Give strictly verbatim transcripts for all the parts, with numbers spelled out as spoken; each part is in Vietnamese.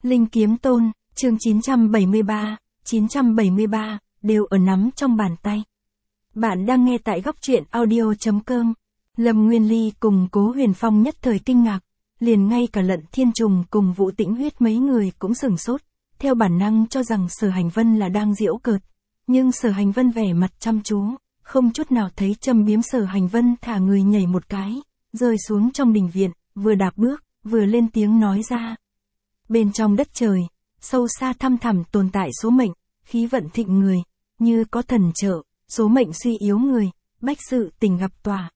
Linh Kiếm Tôn, chương chín trăm bảy mươi ba, chín trăm bảy mươi ba, đều ở nắm trong bàn tay. Bạn đang nghe tại góc truyện audio chấm com. Lâm Nguyên Ly cùng Cố Huyền Phong nhất thời kinh ngạc, liền ngay cả Lận Thiên Trùng cùng Vũ Tĩnh Huyết mấy người cũng sửng sốt, theo bản năng cho rằng Sở Hành Vân là đang giễu cợt, nhưng Sở Hành Vân vẻ mặt chăm chú, không chút nào thấy châm biếm. Sở Hành Vân thả người nhảy một cái, rơi xuống trong đình viện, vừa đạp bước, vừa lên tiếng nói ra. Bên trong đất trời, sâu xa thăm thẳm tồn tại số mệnh, khí vận thịnh người, như có thần trợ, số mệnh suy yếu người, bách sự tình gặp tòa.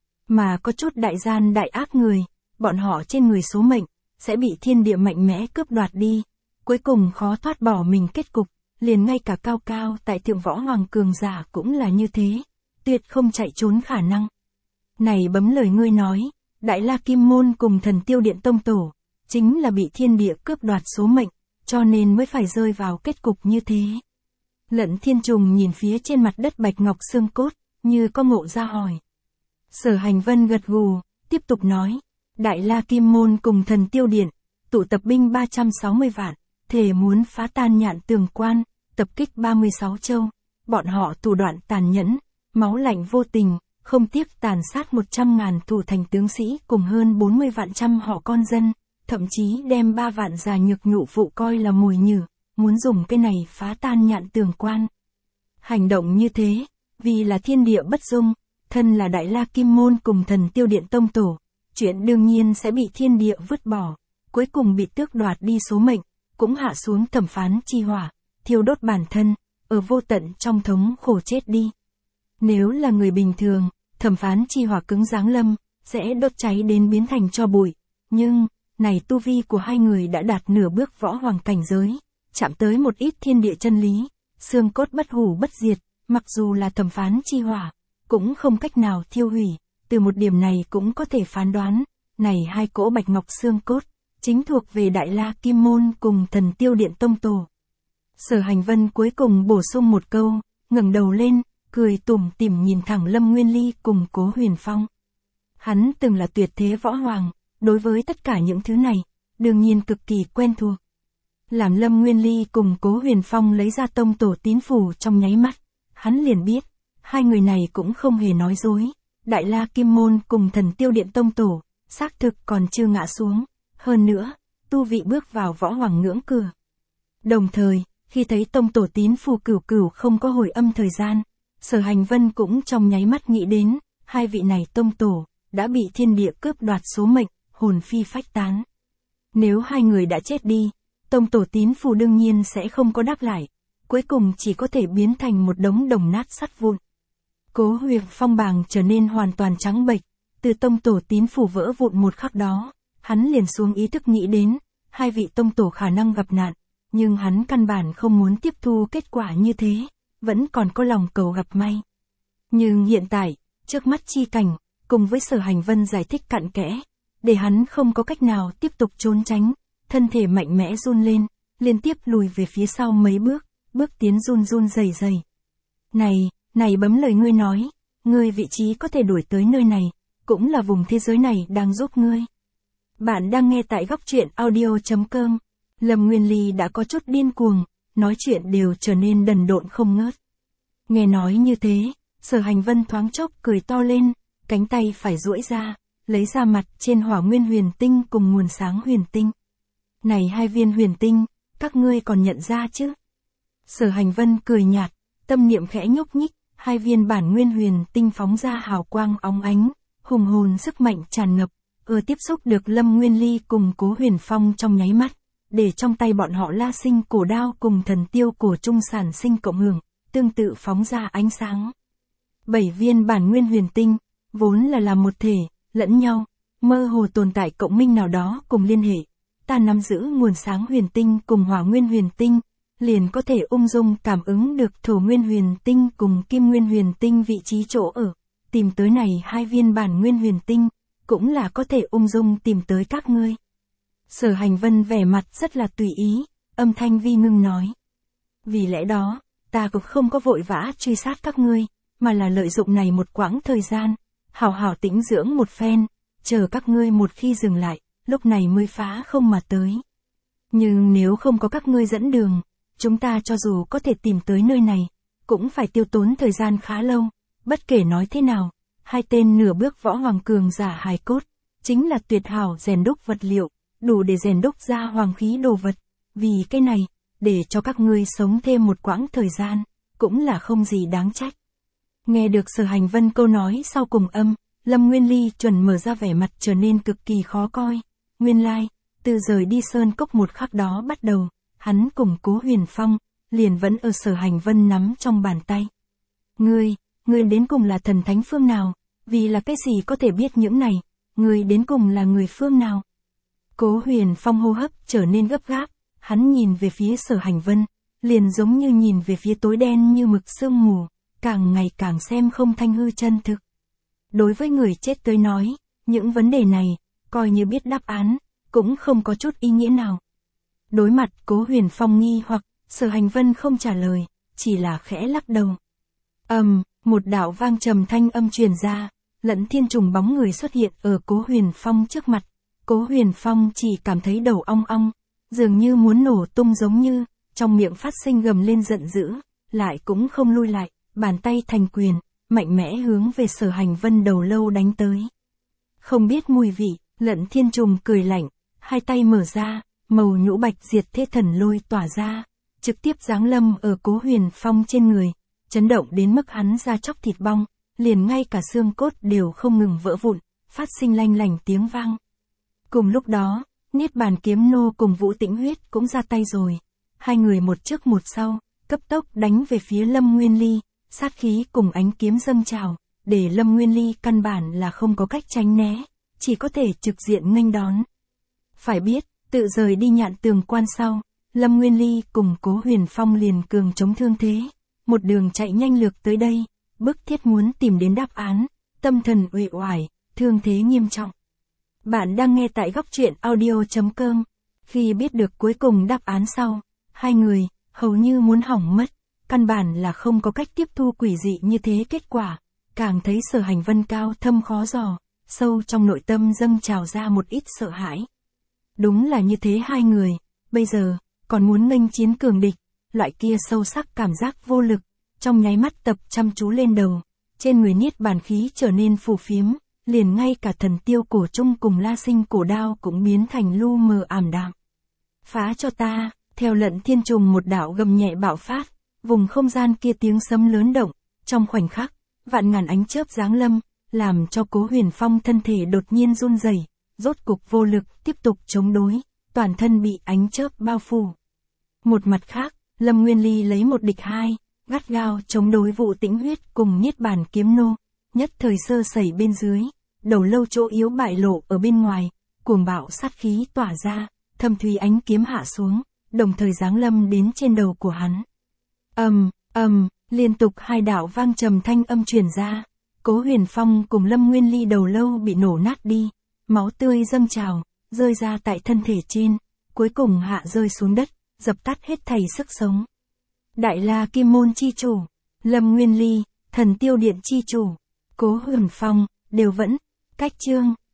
Mà có chút đại gian đại ác người, bọn họ trên người số mệnh, sẽ bị thiên địa mạnh mẽ cướp đoạt đi, cuối cùng khó thoát bỏ mình kết cục, liền ngay cả cao cao tại thượng võ hoàng cường giả cũng là như thế, tuyệt không chạy trốn khả năng. Này bấm lời ngươi nói, Đại La Kim Môn cùng Thần Tiêu Điện Tông Tổ, chính là bị thiên địa cướp đoạt số mệnh, cho nên mới phải rơi vào kết cục như thế. Lận Thiên Trùng nhìn phía trên mặt đất bạch ngọc xương cốt, như có ngộ ra hỏi. Sở Hành Vân gật gù, tiếp tục nói, Đại La Kim Môn cùng Thần Tiêu Điện, tụ tập binh ba trăm sáu mươi vạn, thề muốn phá tan Nhạn Tường Quan, tập kích ba mươi sáu châu, bọn họ thủ đoạn tàn nhẫn, máu lạnh vô tình, không tiếc tàn sát một trăm ngàn thủ thành tướng sĩ cùng hơn bốn mươi vạn trăm họ con dân, thậm chí đem ba vạn già nhược nhụ phụ coi là mồi nhử, muốn dùng cái này phá tan Nhạn Tường Quan. Hành động như thế, vì là thiên địa bất dung, thân là Đại La Kim Môn cùng Thần Tiêu Điện Tông Tổ, chuyện đương nhiên sẽ bị thiên địa vứt bỏ, cuối cùng bị tước đoạt đi số mệnh, cũng hạ xuống thẩm phán chi hỏa, thiêu đốt bản thân, ở vô tận trong thống khổ chết đi. Nếu là người bình thường, thẩm phán chi hỏa cứng giáng lâm, sẽ đốt cháy đến biến thành tro bụi, nhưng, này tu vi của hai người đã đạt nửa bước võ hoàng cảnh giới, chạm tới một ít thiên địa chân lý, xương cốt bất hủ bất diệt, mặc dù là thẩm phán chi hỏa, cũng không cách nào thiêu hủy, từ một điểm này cũng có thể phán đoán, này hai cỗ bạch ngọc xương cốt, chính thuộc về Đại La Kim Môn cùng Thần Tiêu Điện Tông Tổ. Sở Hành Vân cuối cùng bổ sung một câu, ngẩng đầu lên, cười tủm tỉm nhìn thẳng Lâm Nguyên Ly cùng Cố Huyền Phong. Hắn từng là tuyệt thế võ hoàng, đối với tất cả những thứ này, đương nhiên cực kỳ quen thuộc. Làm Lâm Nguyên Ly cùng Cố Huyền Phong lấy ra tông tổ tín phủ trong nháy mắt, hắn liền biết, hai người này cũng không hề nói dối, Đại La Kim Môn cùng Thần Tiêu Điện Tông Tổ, xác thực còn chưa ngã xuống, hơn nữa, tu vị bước vào võ hoàng ngưỡng cửa. Đồng thời, khi thấy tông tổ tín phù cửu cửu không có hồi âm thời gian, Sở Hành Vân cũng trong nháy mắt nghĩ đến, hai vị này tông tổ, đã bị thiên địa cướp đoạt số mệnh, hồn phi phách tán. Nếu hai người đã chết đi, tông tổ tín phù đương nhiên sẽ không có đáp lại, cuối cùng chỉ có thể biến thành một đống đồng nát sắt vụn. Cố Huyền Phong bàng trở nên hoàn toàn trắng bệch, từ tông tổ tín phù vỡ vụn một khắc đó, hắn liền xuống ý thức nghĩ đến, hai vị tông tổ khả năng gặp nạn, nhưng hắn căn bản không muốn tiếp thu kết quả như thế, vẫn còn có lòng cầu gặp may. Nhưng hiện tại, trước mắt chi cảnh, cùng với Sở Hành Vân giải thích cặn kẽ, để hắn không có cách nào tiếp tục trốn tránh, thân thể mạnh mẽ run lên, liên tiếp lùi về phía sau mấy bước, bước tiến run run rẩy rẩy. Này, này bấm lời ngươi nói, ngươi vị trí có thể đuổi tới nơi này, cũng là vùng thế giới này đang giúp ngươi. Bạn đang nghe tại góc truyện audio chấm com. Lâm Nguyên Ly đã có chút điên cuồng, nói chuyện đều trở nên đần độn không ngớt. Nghe nói như thế, Sở Hành Vân thoáng chốc cười to lên, cánh tay phải duỗi ra, lấy ra mặt trên hỏa nguyên huyền tinh cùng nguồn sáng huyền tinh. Này hai viên huyền tinh, các ngươi còn nhận ra chứ? Sở Hành Vân cười nhạt, tâm niệm khẽ nhúc nhích, hai viên bản nguyên huyền tinh phóng ra hào quang óng ánh, hùng hồn sức mạnh tràn ngập, ở tiếp xúc được Lâm Nguyên Ly cùng Cố Huyền Phong trong nháy mắt, để trong tay bọn họ La Sinh cổ đao cùng Thần Tiêu cổ trung sản sinh cộng hưởng, tương tự phóng ra ánh sáng. Bảy viên bản nguyên huyền tinh, vốn là làm một thể, lẫn nhau, mơ hồ tồn tại cộng minh nào đó cùng liên hệ. Ta nắm giữ nguồn sáng huyền tinh cùng hỏa nguyên huyền tinh, liền có thể ung dung cảm ứng được thổ nguyên huyền tinh cùng kim nguyên huyền tinh vị trí chỗ ở. Tìm tới này hai viên bản nguyên huyền tinh, cũng là có thể ung dung tìm tới các ngươi. Sở Hành Vân vẻ mặt rất là tùy ý, âm thanh vi ngưng nói. Vì lẽ đó, ta cũng không có vội vã truy sát các ngươi, mà là lợi dụng này một quãng thời gian, hảo hảo tĩnh dưỡng một phen, chờ các ngươi một khi dừng lại, lúc này mới phá không mà tới. Nhưng nếu không có các ngươi dẫn đường, chúng ta cho dù có thể tìm tới nơi này, cũng phải tiêu tốn thời gian khá lâu. Bất kể nói thế nào, hai tên nửa bước võ hoàng cường giả hài cốt, chính là tuyệt hảo rèn đúc vật liệu, đủ để rèn đúc ra hoàng khí đồ vật. Vì cái này, để cho các ngươi sống thêm một quãng thời gian, cũng là không gì đáng trách. Nghe được Sở Hành Vân câu nói sau cùng âm, Lâm Nguyên Ly chuẩn mở ra vẻ mặt trở nên cực kỳ khó coi. Nguyên lai, từ rời đi sơn cốc một khắc đó bắt đầu, hắn cùng Cố Huyền Phong, liền vẫn ở Sở Hành Vân nắm trong bàn tay. Ngươi, ngươi đến cùng là thần thánh phương nào? Vì là cái gì có thể biết những này? Ngươi đến cùng là người phương nào? Cố Huyền Phong hô hấp trở nên gấp gáp, hắn nhìn về phía Sở Hành Vân, liền giống như nhìn về phía tối đen như mực sương mù, càng ngày càng xem không thanh hư chân thực. Đối với người chết tới nói, những vấn đề này, coi như biết đáp án, cũng không có chút ý nghĩa nào. Đối mặt Cố Huyền Phong nghi hoặc, Sở Hành Vân không trả lời, chỉ là khẽ lắc đầu. Ầm, um, một đạo vang trầm thanh âm truyền ra, Lẫn Thiên Trùng bóng người xuất hiện ở Cố Huyền Phong trước mặt. Cố Huyền Phong chỉ cảm thấy đầu ong ong, dường như muốn nổ tung giống như, trong miệng phát sinh gầm lên giận dữ, lại cũng không lui lại, bàn tay thành quyền, mạnh mẽ hướng về Sở Hành Vân đầu lâu đánh tới. Không biết mùi vị, Lẫn Thiên Trùng cười lạnh, hai tay mở ra, màu nhũ bạch diệt thế thần lôi tỏa ra, trực tiếp giáng lâm ở Cố Huyền Phong trên người, chấn động đến mức hắn da chóc thịt bong, liền ngay cả xương cốt đều không ngừng vỡ vụn, phát sinh lanh lảnh tiếng vang. Cùng lúc đó, Niết Bàn Kiếm Nô cùng Vũ Tĩnh Huyết cũng ra tay rồi, hai người một trước một sau, cấp tốc đánh về phía Lâm Nguyên Ly, sát khí cùng ánh kiếm dâng trào, để Lâm Nguyên Ly căn bản là không có cách tránh né, chỉ có thể trực diện nghênh đón. Phải biết, tự rời đi Nhạn Tường Quan sau, Lâm Nguyên Ly cùng Cố Huyền Phong liền cường chống thương thế, một đường chạy nhanh lược tới đây, bức thiết muốn tìm đến đáp án, tâm thần uể oải, thương thế nghiêm trọng. Bạn đang nghe tại góc truyện audio chấm com. Khi biết được cuối cùng đáp án sau, hai người, hầu như muốn hỏng mất, căn bản là không có cách tiếp thu quỷ dị như thế kết quả, càng thấy Sở Hành Vân cao thâm khó dò, sâu trong nội tâm dâng trào ra một ít sợ hãi. Đúng là như thế hai người, bây giờ, còn muốn nghênh chiến cường địch, loại kia sâu sắc cảm giác vô lực, trong nháy mắt tập chăm chú lên đầu, trên người Niết Bàn khí trở nên phù phiếm, liền ngay cả Thần Tiêu cổ trung cùng La Sinh cổ đao cũng biến thành lu mờ ảm đạm. Phá cho ta, theo Lẫn Thiên Trùng một đạo gầm nhẹ bạo phát, vùng không gian kia tiếng sấm lớn động, trong khoảnh khắc, vạn ngàn ánh chớp giáng lâm, làm cho Cố Huyền Phong thân thể đột nhiên run rẩy, rốt cục vô lực tiếp tục chống đối, toàn thân bị ánh chớp bao phủ. Một mặt khác, Lâm Nguyên Ly lấy một địch hai, gắt gao chống đối Vũ Tĩnh Huyết cùng Niết Bàn Kiếm Nô, nhất thời sơ sẩy bên dưới, đầu lâu chỗ yếu bại lộ ở bên ngoài, cuồng bạo sát khí tỏa ra, thâm thúy ánh kiếm hạ xuống, đồng thời giáng lâm đến trên đầu của hắn. Ầm, ầm, liên tục hai đạo vang trầm thanh âm truyền ra, Cố Huyền Phong cùng Lâm Nguyên Ly đầu lâu bị nổ nát đi, máu tươi dâng trào, rơi ra tại thân thể trên, cuối cùng hạ rơi xuống đất, dập tắt hết thảy sức sống. Đại La Kim Môn chi chủ, Lâm Nguyên Ly, Thần Tiêu Điện chi chủ, Cố Huyền Phong, đều vẫn, cách chương.